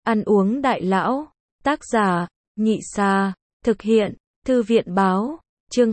Ăn uống đại lão. Tác giả, Nhị Xa. Thực hiện, Thư viện báo. Chương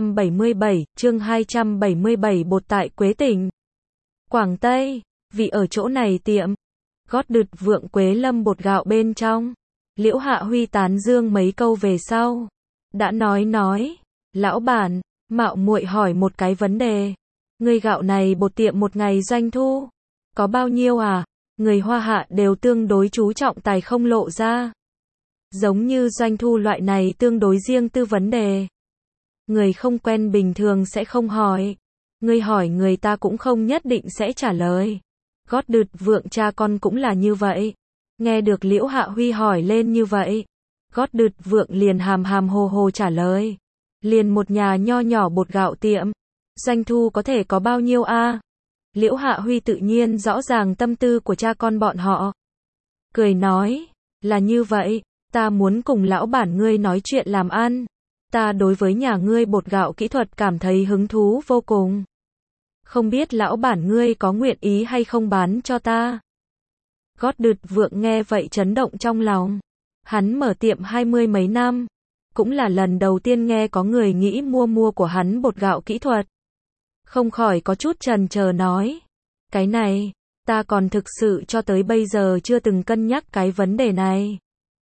277, bột tại Quế Tỉnh, Quảng Tây. Vì ở chỗ này tiệm gót đứt vượng Quế Lâm bột gạo bên trong. Liễu Hạ Huy tán dương mấy câu về sau. Đã nói. Lão bản, mạo muội hỏi một cái vấn đề. Người gạo này bột tiệm một ngày doanh thu có bao nhiêu à? Người Hoa Hạ đều tương đối chú trọng tài không lộ ra. Giống như doanh thu loại này tương đối riêng tư vấn đề. Người không quen bình thường sẽ không hỏi. Người hỏi người ta cũng không nhất định sẽ trả lời. Gót đứt vượng cha con cũng là như vậy. Nghe được Liễu Hạ Huy hỏi lên như vậy, gót đứt vượng liền hàm hồ hồ trả lời. Liền một nhà nho nhỏ bột gạo tiệm, doanh thu có thể có bao nhiêu a? Liễu Hạ Huy tự nhiên rõ ràng tâm tư của cha con bọn họ. Cười nói, là như vậy, ta muốn cùng lão bản ngươi nói chuyện làm ăn. Ta đối với nhà ngươi bột gạo kỹ thuật cảm thấy hứng thú vô cùng. Không biết lão bản ngươi có nguyện ý hay không bán cho ta? Gót đứt vượng nghe vậy chấn động trong lòng. Hắn mở tiệm 20 mấy năm, cũng là lần đầu tiên nghe có người nghĩ mua của hắn bột gạo kỹ thuật. Không khỏi có chút chần chờ nói. Cái này, ta còn thực sự cho tới bây giờ chưa từng cân nhắc cái vấn đề này.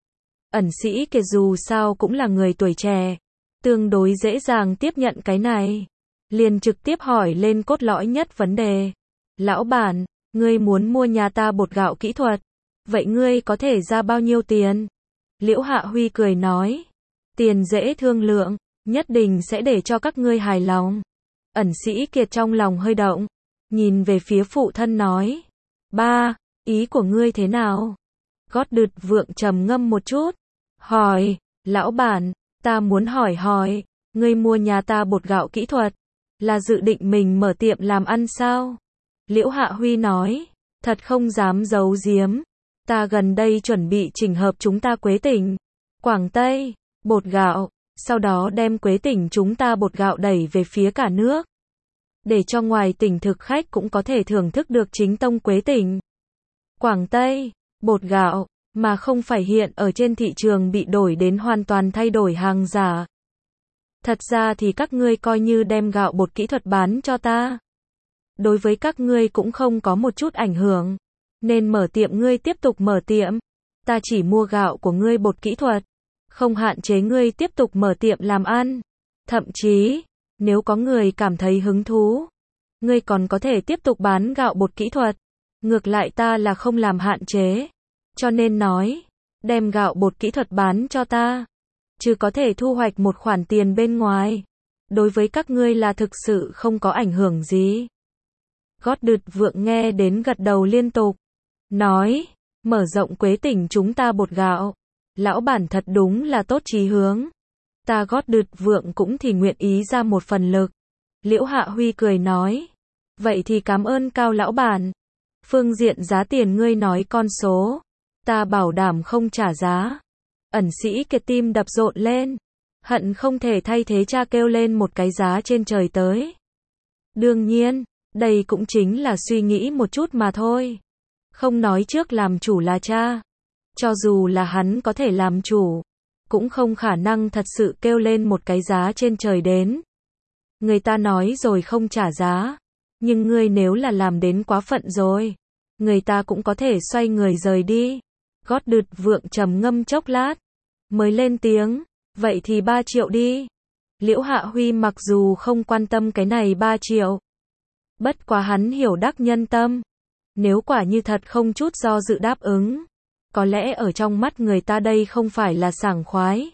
Ẩn sĩ Kiệt dù sao cũng là người tuổi trẻ, tương đối dễ dàng tiếp nhận cái này. Liền trực tiếp hỏi lên cốt lõi nhất vấn đề. Lão bản, ngươi muốn mua nhà ta bột gạo kỹ thuật, vậy ngươi có thể ra bao nhiêu tiền? Liễu Hạ Huy cười nói. Tiền dễ thương lượng, nhất định sẽ để cho các ngươi hài lòng. Ẩn sĩ Kiệt trong lòng hơi động, nhìn về phía phụ thân nói. Ba, ý của ngươi thế nào? Gót đứt vượng trầm ngâm một chút, hỏi, lão bản, ta muốn hỏi, ngươi mua nhà ta bột gạo kỹ thuật, là dự định mình mở tiệm làm ăn sao? Liễu Hạ Huy nói, thật không dám giấu giếm, ta gần đây chuẩn bị chỉnh hợp chúng ta Quế Tỉnh, Quảng Tây, bột gạo, sau đó đem Quế Tỉnh chúng ta bột gạo đẩy về phía cả nước. Để cho ngoài tỉnh thực khách cũng có thể thưởng thức được chính tông Quế Tỉnh, Quảng Tây, bột gạo, mà không phải hiện ở trên thị trường bị đổi đến hoàn toàn thay đổi hàng giả. Thật ra thì các ngươi coi như đem gạo bột kỹ thuật bán cho ta. Đối với các ngươi cũng không có một chút ảnh hưởng. Nên mở tiệm ngươi tiếp tục mở tiệm. Ta chỉ mua gạo của ngươi bột kỹ thuật. Không hạn chế ngươi tiếp tục mở tiệm làm ăn. Thậm chí, nếu có người cảm thấy hứng thú, ngươi còn có thể tiếp tục bán gạo bột kỹ thuật. Ngược lại ta là không làm hạn chế. Cho nên nói, đem gạo bột kỹ thuật bán cho ta, chứ có thể thu hoạch một khoản tiền bên ngoài. Đối với các ngươi là thực sự không có ảnh hưởng gì. Gót đứt vượng nghe đến gật đầu liên tục. Nói, mở rộng Quế Tỉnh chúng ta bột gạo. Lão bản thật đúng là tốt chí hướng. Ta gót đứt vượng cũng thì nguyện ý ra một phần lực. Liễu Hạ Huy cười nói. Vậy thì cảm ơn Cao lão bản. Phương diện giá tiền ngươi nói con số. Ta bảo đảm không trả giá. Ẩn sĩ Kiệt tim đập rộn lên. Hận không thể thay thế cha kêu lên một cái giá trên trời tới. Đương nhiên, đây cũng chính là suy nghĩ một chút mà thôi. Không nói trước làm chủ là cha. Cho dù là hắn có thể làm chủ, cũng không khả năng thật sự kêu lên một cái giá trên trời đến. Người ta nói rồi không trả giá. Nhưng ngươi nếu là làm đến quá phận rồi, người ta cũng có thể xoay người rời đi. Gót đứt vượng trầm ngâm chốc lát, mới lên tiếng, vậy thì 3 triệu đi. Liễu Hạ Huy mặc dù không quan tâm cái này 3 triệu. Bất quá hắn hiểu đắc nhân tâm. Nếu quả như thật không chút do dự đáp ứng, có lẽ ở trong mắt người ta đây không phải là sảng khoái,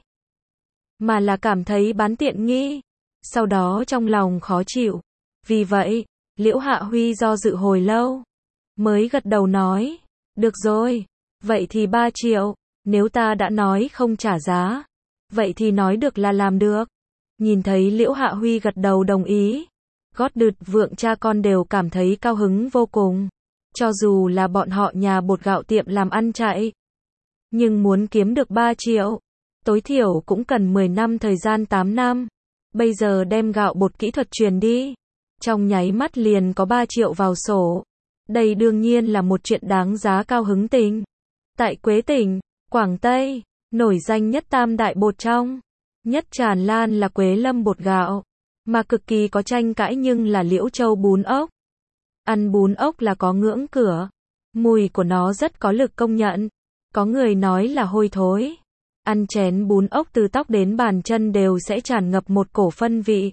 mà là cảm thấy bán tiện nghi. Sau đó trong lòng khó chịu. Vì vậy, Liễu Hạ Huy do dự hồi lâu, mới gật đầu nói, được rồi, vậy thì 3 triệu, nếu ta đã nói không trả giá, vậy thì nói được là làm được. Nhìn thấy Liễu Hạ Huy gật đầu đồng ý, gót đứt vượng cha con đều cảm thấy cao hứng vô cùng. Cho dù là bọn họ nhà bột gạo tiệm làm ăn chạy, nhưng muốn kiếm được 3 triệu, tối thiểu cũng cần 10 năm thời gian 8 năm. Bây giờ đem gạo bột kỹ thuật truyền đi, trong nháy mắt liền có 3 triệu vào sổ. Đây đương nhiên là một chuyện đáng giá cao hứng tình. Tại Quế tỉnh, Quảng Tây, nổi danh nhất tam đại bột trong, nhất tràn lan là Quế Lâm bột gạo, mà cực kỳ có tranh cãi nhưng là Liễu Châu bún ốc. Ăn bún ốc là có ngưỡng cửa, mùi của nó rất có lực công nhận, có người nói là hôi thối. Ăn chén bún ốc từ tóc đến bàn chân đều sẽ tràn ngập một cổ phân vị.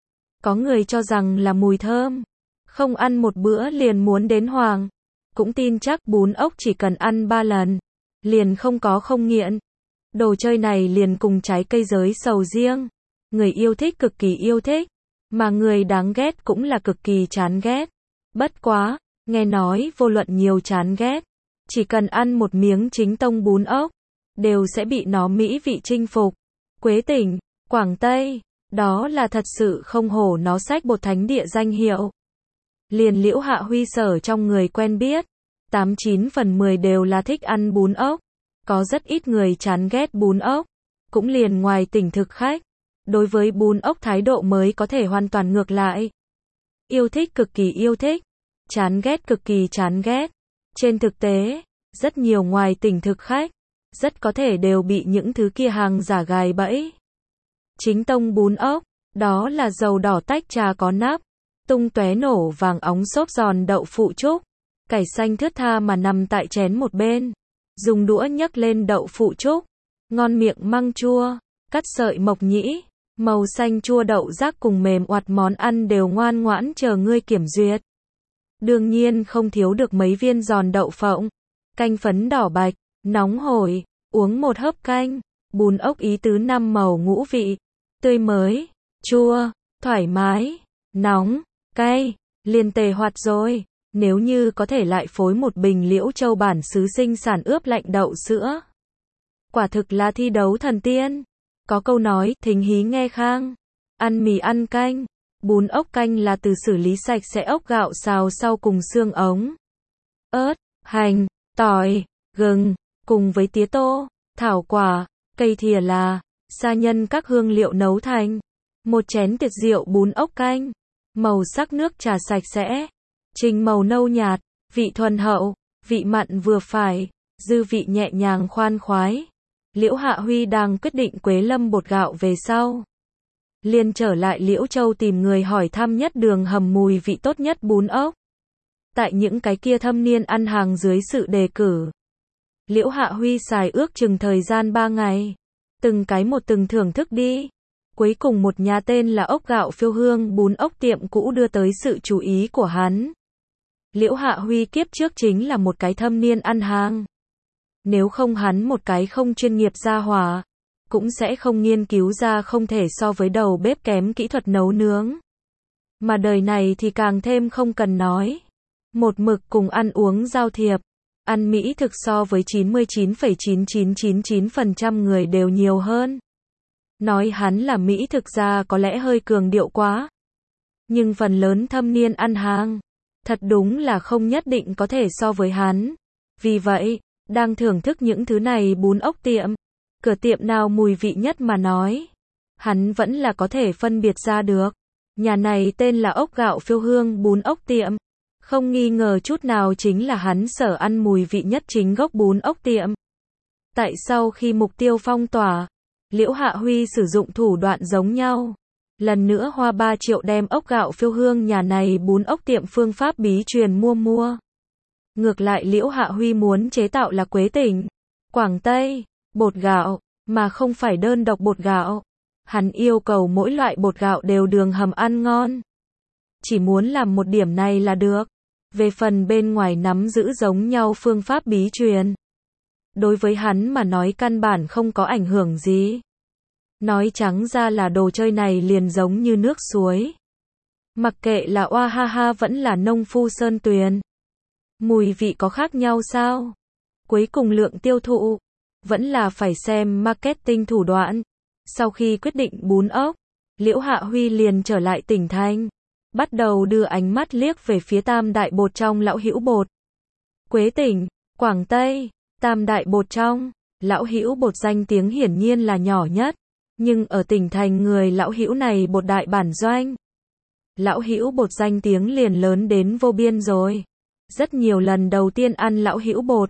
Có người cho rằng là mùi thơm, không ăn một bữa liền muốn đến hoàng. Cũng tin chắc bún ốc chỉ cần ăn 3 lần, liền không nghiện. Đồ chơi này liền cùng trái cây giới sầu riêng. Người yêu thích cực kỳ yêu thích, mà người đáng ghét cũng là cực kỳ chán ghét. Bất quá, nghe nói vô luận nhiều chán ghét, chỉ cần ăn một miếng chính tông bún ốc, đều sẽ bị nó mỹ vị chinh phục. Quế tỉnh, Quảng Tây, đó là thật sự không hổ nó xách bột thánh địa danh hiệu. Liền Liễu Hạ Huy sở trong người quen biết, 89 phần 10 đều là thích ăn bún ốc. Có rất ít người chán ghét bún ốc, cũng liền ngoài tỉnh thực khách. Đối với bún ốc thái độ mới có thể hoàn toàn ngược lại. Yêu thích cực kỳ yêu thích, chán ghét cực kỳ chán ghét. Trên thực tế, rất nhiều ngoài tỉnh thực khách, rất có thể đều bị những thứ kia hàng giả gài bẫy. Chính tông bún ốc, đó là dầu đỏ tách trà có nắp, tung tóe nổ vàng óng xốp giòn đậu phụ trúc, cải xanh thướt tha mà nằm tại chén một bên. Dùng đũa nhấc lên đậu phụ trúc, ngon miệng măng chua, cắt sợi mộc nhĩ, màu xanh chua đậu rác cùng mềm oặt món ăn đều ngoan ngoãn chờ ngươi kiểm duyệt. Đương nhiên không thiếu được mấy viên giòn đậu phộng, canh phấn đỏ bạch, nóng hổi, uống một hớp canh, bún ốc ý tứ 5 màu ngũ vị, tươi mới, chua, thoải mái, nóng, cay, liền tề hoạt rồi. Nếu như có thể lại phối một bình Liễu Châu bản xứ sinh sản ướp lạnh đậu sữa, quả thực là thi đấu thần tiên. Có câu nói, thính hí nghe khang, ăn mì ăn canh, bún ốc canh là từ xử lý sạch sẽ ốc gạo xào sau cùng xương ống, ớt, hành, tỏi, gừng, cùng với tía tô, thảo quả, cây thìa là, sa nhân các hương liệu nấu thành một chén tiệt rượu bún ốc canh. Màu sắc nước trà sạch sẽ, trình màu nâu nhạt, vị thuần hậu, vị mặn vừa phải, dư vị nhẹ nhàng khoan khoái. Liễu Hạ Huy đang quyết định Quế Lâm bột gạo về sau, liền trở lại Liễu Châu tìm người hỏi thăm nhất đường hầm mùi vị tốt nhất bún ốc. Tại những cái kia thâm niên ăn hàng dưới sự đề cử, Liễu Hạ Huy xài ước chừng thời gian 3 ngày, từng cái một từng thưởng thức đi. Cuối cùng một nhà tên là Ốc Gạo Phiêu Hương bún ốc tiệm cũ đưa tới sự chú ý của hắn. Liễu Hạ Huy kiếp trước chính là một cái thâm niên ăn hàng. Nếu không hắn một cái không chuyên nghiệp gia hỏa, cũng sẽ không nghiên cứu ra không thể so với đầu bếp kém kỹ thuật nấu nướng. Mà đời này thì càng thêm không cần nói. Một mực cùng ăn uống giao thiệp, ăn mỹ thực so với 99,9999% người đều nhiều hơn. Nói hắn là mỹ thực ra có lẽ hơi cường điệu quá. Nhưng phần lớn thâm niên ăn hàng, thật đúng là không nhất định có thể so với hắn. Vì vậy, đang thưởng thức những thứ này bún ốc tiệm, cửa tiệm nào mùi vị nhất mà nói, hắn vẫn là có thể phân biệt ra được. Nhà này tên là Ốc Gạo Phiêu Hương bún ốc tiệm, không nghi ngờ chút nào chính là hắn sở ăn mùi vị nhất chính gốc bún ốc tiệm. Tại sau khi mục tiêu phong tỏa, Liễu Hạ Huy sử dụng thủ đoạn giống nhau. Lần nữa hoa 3 triệu đem Ốc Gạo Phiêu Hương nhà này bún ốc tiệm phương pháp bí truyền mua. Ngược lại Liễu Hạ Huy muốn chế tạo là Quế tỉnh, Quảng Tây, bột gạo, mà không phải đơn độc bột gạo. Hắn yêu cầu mỗi loại bột gạo đều đường hầm ăn ngon. Chỉ muốn làm một điểm này là được. Về phần bên ngoài nắm giữ giống nhau phương pháp bí truyền, đối với hắn mà nói căn bản không có ảnh hưởng gì. Nói trắng ra là đồ chơi này liền giống như nước suối. Mặc kệ là oa ha ha vẫn là nông phu sơn tuyền. Mùi vị có khác nhau sao? Cuối cùng lượng tiêu thụ, vẫn là phải xem marketing thủ đoạn. Sau khi quyết định bún ốc, Liễu Hạ Huy liền trở lại tỉnh thành, bắt đầu đưa ánh mắt liếc về phía tam đại bột trong Lão Hữu bột. Quế tỉnh, Quảng Tây, tam đại bột trong, Lão Hữu bột danh tiếng hiển nhiên là nhỏ nhất, nhưng ở tỉnh thành người Lão Hữu này bột đại bản doanh. Lão Hữu bột danh tiếng liền lớn đến vô biên rồi. Rất nhiều lần đầu tiên ăn Lão Hữu bột,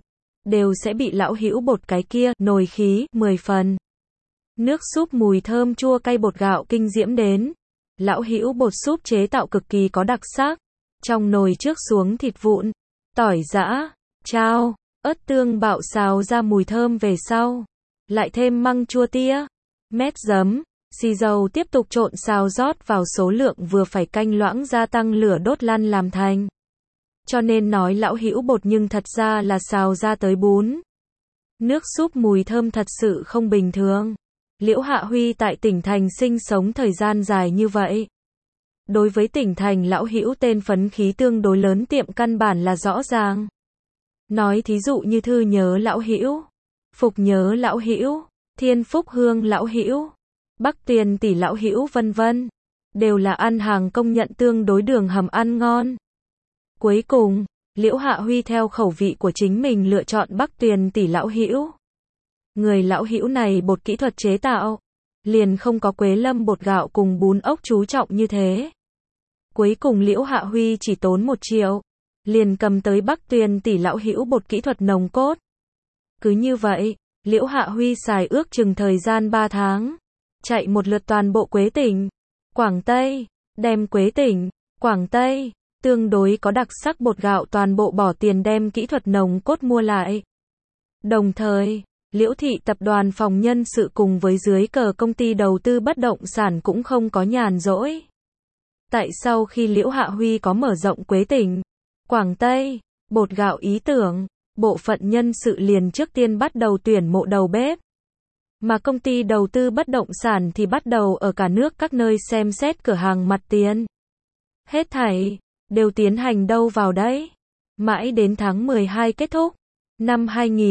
đều sẽ bị lão hữu bột cái kia, nồi khí, 10 phần. Nước súp mùi thơm chua cay bột gạo kinh diễm đến. Lão hữu bột súp chế tạo cực kỳ có đặc sắc. Trong nồi trước xuống thịt vụn, tỏi giã, chao, ớt tương bạo xào ra mùi thơm về sau. Lại thêm măng chua tía, mét giấm, xì dầu tiếp tục trộn xào rót vào số lượng vừa phải canh loãng gia tăng lửa đốt lăn làm thành. Cho nên nói lão hữu bột nhưng thật ra là xào ra tới bún. Nước súp mùi thơm thật sự không bình thường. Liễu Hạ Huy tại tỉnh thành sinh sống thời gian dài như vậy. Đối với tỉnh thành lão hữu tên phấn khí tương đối lớn tiệm căn bản là rõ ràng. Nói thí dụ như Thư Nhớ lão hữu, Phục Nhớ lão hữu, Thiên Phúc Hương lão hữu, Bắc Tuyền Tỷ lão hữu vân vân, đều là ăn hàng công nhận tương đối đường hầm ăn ngon. Cuối cùng, Liễu Hạ Huy theo khẩu vị của chính mình lựa chọn Bắc Tuyền Tỷ lão hữu. Người lão hữu này bột kỹ thuật chế tạo, liền không có Quế Lâm bột gạo cùng bún ốc chú trọng như thế. Cuối cùng Liễu Hạ Huy chỉ tốn 1 triệu, liền cầm tới Bắc Tuyền Tỷ lão hữu bột kỹ thuật nồng cốt. Cứ như vậy, Liễu Hạ Huy xài ước chừng thời gian 3 tháng, chạy một lượt toàn bộ Quế tỉnh, Quảng Tây, đem Quế tỉnh, Quảng Tây, tương đối có đặc sắc bột gạo toàn bộ bỏ tiền đem kỹ thuật nồng cốt mua lại. Đồng thời, Liễu Thị tập đoàn phòng nhân sự cùng với dưới cờ công ty đầu tư bất động sản cũng không có nhàn rỗi. Tại sau khi Liễu Hạ Huy có mở rộng Quế tỉnh, Quảng Tây, bột gạo ý tưởng, bộ phận nhân sự liền trước tiên bắt đầu tuyển mộ đầu bếp. Mà công ty đầu tư bất động sản thì bắt đầu ở cả nước các nơi xem xét cửa hàng mặt tiền. Hết thảy, đều tiến hành đâu vào đấy. Mãi đến tháng 12 kết thúc. Năm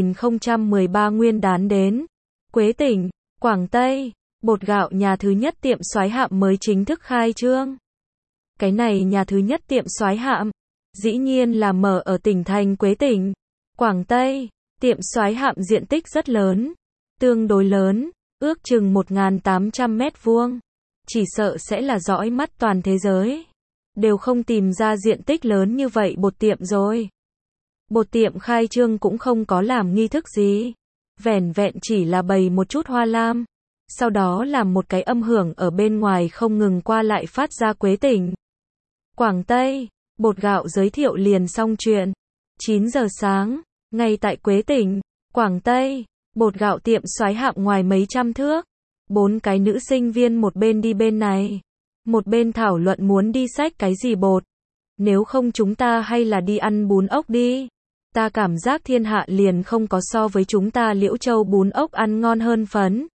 2013 Nguyên đán đến. Quế tỉnh, Quảng Tây, bột gạo nhà thứ nhất tiệm Soái Hạm mới chính thức khai trương. Cái này nhà thứ nhất tiệm Soái Hạm, dĩ nhiên là mở ở tỉnh thành Quế tỉnh, Quảng Tây. Tiệm Soái Hạm diện tích rất lớn, tương đối lớn, ước chừng 1.800 mét vuông. Chỉ sợ sẽ là dõi mắt toàn thế giới. Đều không tìm ra diện tích lớn như vậy bột tiệm rồi. Bột tiệm khai trương cũng không có làm nghi thức gì. Vẻn vẹn chỉ là bày một chút hoa lam. Sau đó làm một cái âm hưởng ở bên ngoài không ngừng qua lại phát ra Quế tỉnh, Quảng Tây. Bột gạo giới thiệu liền xong chuyện. 9 giờ sáng, ngay tại Quế tỉnh, Quảng Tây, bột gạo tiệm Soái Hạm ngoài mấy trăm thước. 4 cái nữ sinh viên một bên đi bên này, một bên thảo luận muốn đi xách cái gì bột. Nếu không chúng ta hay là đi ăn bún ốc đi. Ta cảm giác thiên hạ liền không có so với chúng ta Liễu Châu bún ốc ăn ngon hơn phấn.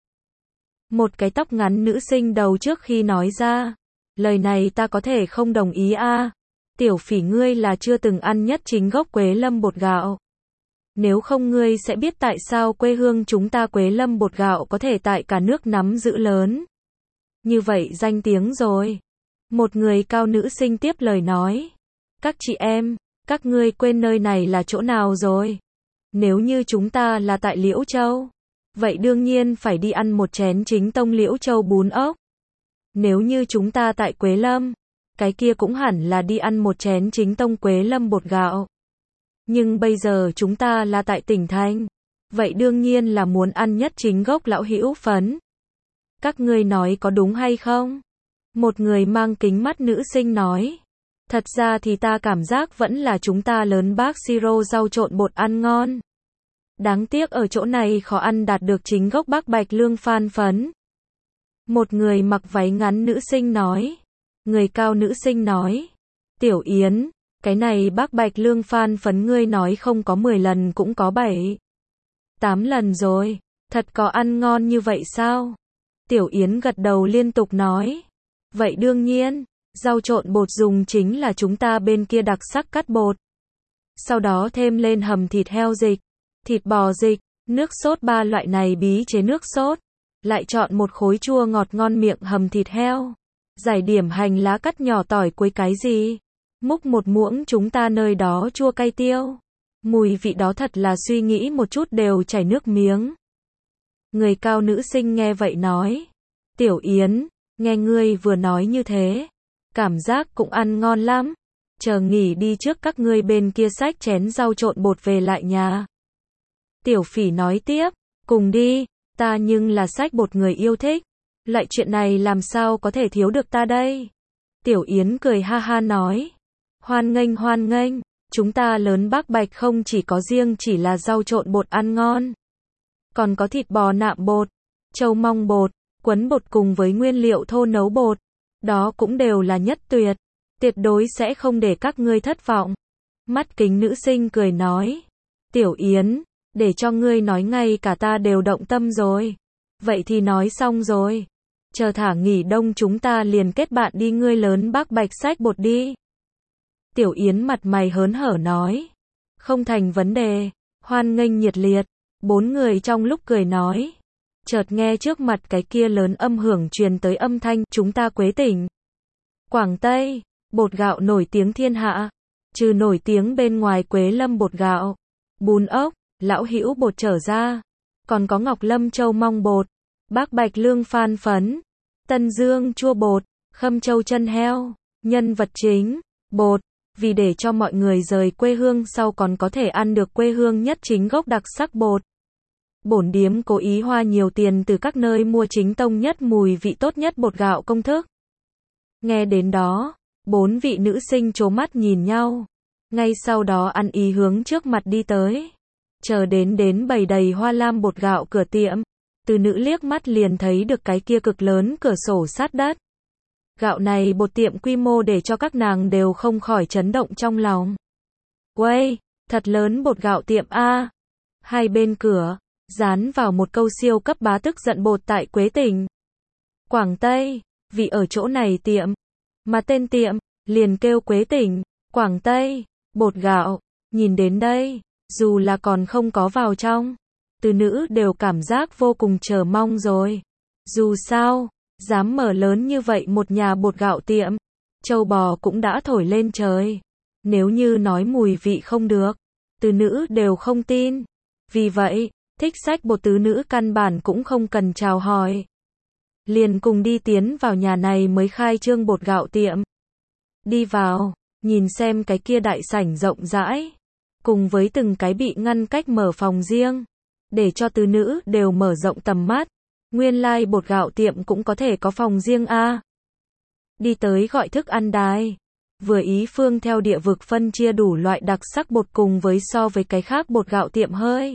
Một cái tóc ngắn nữ sinh đầu trước khi nói ra. Lời này ta có thể không đồng ý a. Tiểu Phỉ ngươi là chưa từng ăn nhất chính gốc Quế Lâm bột gạo. Nếu không ngươi sẽ biết tại sao quê hương chúng ta Quế Lâm bột gạo có thể tại cả nước nắm giữ lớn như vậy danh tiếng rồi. Một người cao nữ sinh tiếp lời nói. Các chị em, các ngươi quên nơi này là chỗ nào rồi? Nếu như chúng ta là tại Liễu Châu, vậy đương nhiên phải đi ăn một chén chính tông Liễu Châu bún ốc. Nếu như chúng ta tại Quế Lâm, cái kia cũng hẳn là đi ăn một chén chính tông Quế Lâm bột gạo. Nhưng bây giờ chúng ta là tại tỉnh thành, vậy đương nhiên là muốn ăn nhất chính gốc lão hữu phấn. Các ngươi nói có đúng hay không? Một người mang kính mắt nữ sinh nói. Thật ra thì ta cảm giác vẫn là chúng ta lớn bác siro rau trộn bột ăn ngon. Đáng tiếc ở chỗ này khó ăn đạt được chính gốc bác bạch lương phan phấn. Một người mặc váy ngắn nữ sinh nói. Người cao nữ sinh nói. Tiểu Yến, cái này bác bạch lương phan phấn ngươi nói không có 10 lần cũng có 7, 8 lần rồi. Thật có ăn ngon như vậy sao? Tiểu Yến gật đầu liên tục nói. Vậy đương nhiên, rau trộn bột dùng chính là chúng ta bên kia đặc sắc cắt bột. Sau đó thêm lên hầm thịt heo dịch, thịt bò dịch, nước sốt 3 loại này bí chế nước sốt. Lại chọn một khối chua ngọt ngon miệng hầm thịt heo. Giải điểm hành lá cắt nhỏ tỏi quấy cái gì. Múc một muỗng chúng ta nơi đó chua cay tiêu. Mùi vị đó thật là suy nghĩ một chút đều chảy nước miếng. Người cao nữ sinh nghe vậy nói. Tiểu Yến, nghe ngươi vừa nói như thế. Cảm giác cũng ăn ngon lắm. Chờ nghỉ đi trước các ngươi bên kia xách chén rau trộn bột về lại nhà. Tiểu Phỉ nói tiếp, cùng đi, ta nhưng là sách bột người yêu thích. Loại chuyện này làm sao có thể thiếu được ta đây? Tiểu Yến cười ha ha nói, hoan nghênh, chúng ta Lớn Bắc Bạch không chỉ có riêng chỉ là rau trộn bột ăn ngon. Còn có thịt bò nạm bột, trâu mong bột, quấn bột cùng với nguyên liệu thô nấu bột. Đó cũng đều là nhất tuyệt. Tuyệt đối sẽ không để các ngươi thất vọng. Mắt kính nữ sinh cười nói, Tiểu Yến, để cho ngươi nói ngay cả ta đều động tâm rồi. Vậy thì nói xong rồi. Chờ thả nghỉ đông chúng ta liền kết bạn đi ngươi Lớn Bắc Bạch sách bột đi. Tiểu Yến mặt mày hớn hở nói, không thành vấn đề, hoan nghênh nhiệt liệt. Bốn người trong lúc cười nói, chợt nghe trước mặt cái kia lớn âm hưởng truyền tới âm thanh, chúng ta Quế tỉnh, Quảng Tây, bột gạo nổi tiếng thiên hạ. Trừ nổi tiếng bên ngoài Quế Lâm bột gạo, bún ốc, Lão Hữu bột trở ra, còn có Ngọc Lâm Châu mong bột, Bắc Bạch lương phan phấn, Tân Dương chua bột, Khâm Châu chân heo. Nhân vật chính, bột, vì để cho mọi người rời quê hương sau còn có thể ăn được quê hương nhất chính gốc đặc sắc bột. Bổn điếm cố ý hoa nhiều tiền từ các nơi mua chính tông nhất mùi vị tốt nhất bột gạo công thức. Nghe đến đó, bốn vị nữ sinh trố mắt nhìn nhau. Ngay sau đó ăn ý hướng trước mặt đi tới. Chờ đến bày đầy hoa lam bột gạo cửa tiệm. Từ nữ liếc mắt liền thấy được cái kia cực lớn cửa sổ sát đất. Gạo này bột tiệm quy mô để cho các nàng đều không khỏi chấn động trong lòng. Uầy, thật lớn bột gạo tiệm A. Hai bên cửa, dán vào một câu siêu cấp bá tức giận bột tại Quế tỉnh, Quảng Tây, vì ở chỗ này tiệm. Mà tên tiệm, liền kêu Quế tỉnh, Quảng Tây, bột gạo. Nhìn đến đây, dù là còn không có vào trong, từ nữ đều cảm giác vô cùng chờ mong rồi. Dù sao, dám mở lớn như vậy một nhà bột gạo tiệm, châu bò cũng đã thổi lên trời. Nếu như nói mùi vị không được, từ nữ đều không tin. Vì vậy, thích sách bột tứ nữ căn bản cũng không cần chào hỏi. Liền cùng đi tiến vào nhà này mới khai trương bột gạo tiệm. Đi vào, nhìn xem cái kia đại sảnh rộng rãi, cùng với từng cái bị ngăn cách mở phòng riêng, để cho tứ nữ đều mở rộng tầm mắt. Nguyên lai bột gạo tiệm cũng có thể có phòng riêng a. Đi tới gọi thức ăn đài. Vừa ý phương theo địa vực phân chia đủ loại đặc sắc bột cùng với so với cái khác bột gạo tiệm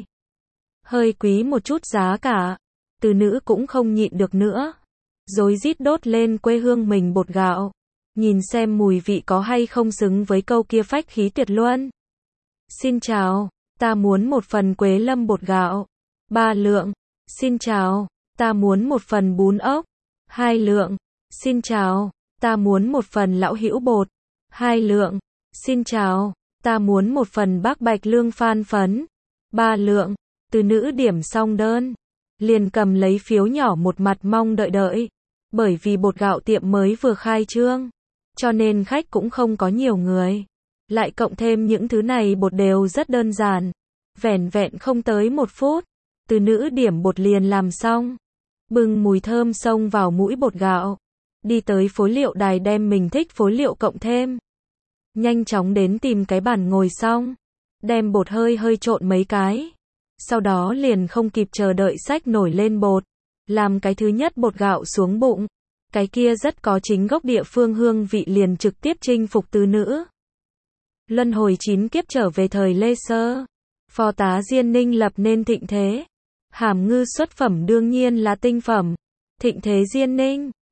hơi quý một chút giá cả. Từ nữ cũng không nhịn được nữa. Rối rít đốt lên quê hương mình bột gạo. Nhìn xem mùi vị có hay không xứng với câu kia phách khí tuyệt luân. Xin chào, ta muốn một phần Quế Lâm bột gạo. 3 lượng. Xin chào, ta muốn một phần bún ốc. 2 lượng. Xin chào, ta muốn một phần Lão Hữu bột. 2 lượng. Xin chào, ta muốn một phần Bắc Bạch lương phan phấn. 3 lượng. Từ nữ điểm xong đơn, liền cầm lấy phiếu nhỏ một mặt mong đợi. Bởi vì bột gạo tiệm mới vừa khai trương, cho nên khách cũng không có nhiều người. Lại cộng thêm những thứ này bột đều rất đơn giản. Vẻn vẹn không tới 1 phút, từ nữ điểm bột liền làm xong. Bừng mùi thơm xông vào mũi bột gạo. Đi tới phối liệu đài đem mình thích phối liệu cộng thêm. Nhanh chóng đến tìm cái bàn ngồi xong. Đem bột hơi trộn mấy cái. Sau đó liền không kịp chờ đợi xách nổi lên bột. Làm cái thứ nhất bột gạo xuống bụng. Cái kia rất có chính gốc địa phương hương vị liền trực tiếp chinh phục tứ nữ. Luân hồi 9 kiếp trở về thời Lê Sơ. Phò tá Diên Ninh lập nên thịnh thế. Hàm ngư xuất phẩm đương nhiên là tinh phẩm. Thịnh thế Diên Ninh.